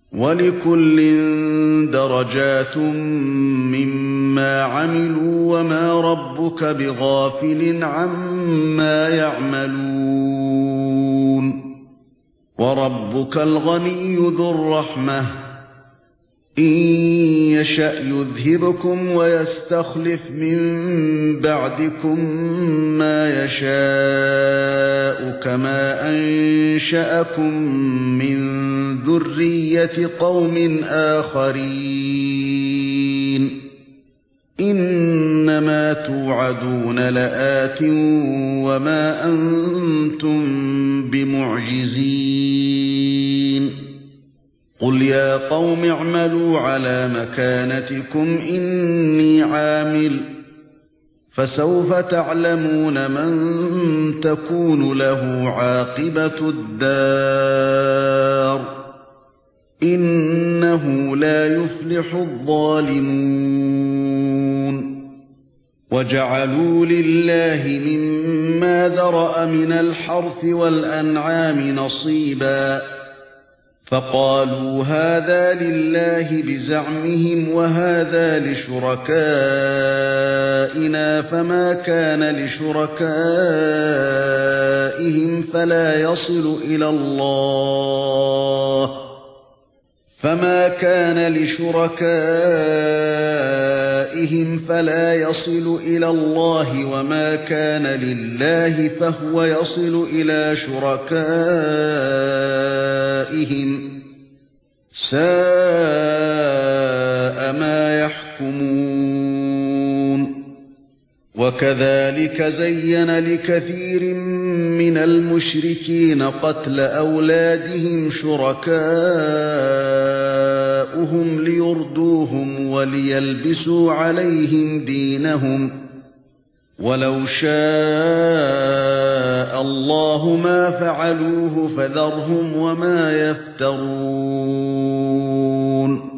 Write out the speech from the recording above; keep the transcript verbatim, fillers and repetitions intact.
وَلِكُلٍّ دَرَجَاتٌ مِّمَّا عَمِلُوا وَمَا رَبُّكَ بِغَافِلٍ عَمَّا يَعْمَلُونَ وَرَبُّكَ الْغَنِيُّ ذُو الرَّحْمَةِ إِن يَشَأْ يُذْهِبْكُمْ وَيَسْتَخْلِفْ مِن بَعْدِكُم مَّا يَشَاءُ كَمَا أَنشَأَكُم مِّن ذُرِّيَّةِ قَوْمٍ آخَرِينَ إِنَّمَا تُوعَدُونَ لَآتٍ وَمَا أَنتُم بِمُعْجِزِينَ قُلْ يَا قَوْمِ اعْمَلُوا عَلَى مَكَانَتِكُمْ إِنِّي عَامِلٌ فَسَوْفَ تَعْلَمُونَ مَن تَكُونُ لَهُ عَاقِبَةُ الدَّارِ إِنَّهُ لَا يُفْلِحُ الظَّالِمُونَ وَجَعَلُوا لِلَّهِ مِمَّا ذَرَأَ مِنَ الْحَرْثِ وَالْأَنْعَامِ نَصِيبًا فَقَالُوا هَذَا لِلَّهِ بِزَعْمِهِمْ وَهَذَا لِشُرَكَائِنَا فَمَا كَانَ لِشُرَكَائِهِمْ فَلَا يَصِلُ إِلَى اللَّهِ فَمَا كَانَ لِشُرَكَائِهِمْ فَلَا يَصِلُ إِلَى اللَّهِ وَمَا كَانَ لِلَّهِ فَهُوَ يَصِلُ إِلَى شُرَكَائِهِمْ سَاءَ مَا يَحْكُمُونَ وَكَذَلِكَ زَيَّنَ لِكَثِيرٍ مِنَ الْمُشْرِكِينَ قَتْلَ أَوْلَادِهِمْ شُرَكَاؤُهُمْ لِيُرْدُوهُمْ وَلِيَلْبِسُوا عَلَيْهِمْ دِينَهُمْ وَلَوْ شَاءَ اللَّهُ مَا فَعَلُوهُ فَذَرْهُمْ وَمَا يَفْتَرُونَ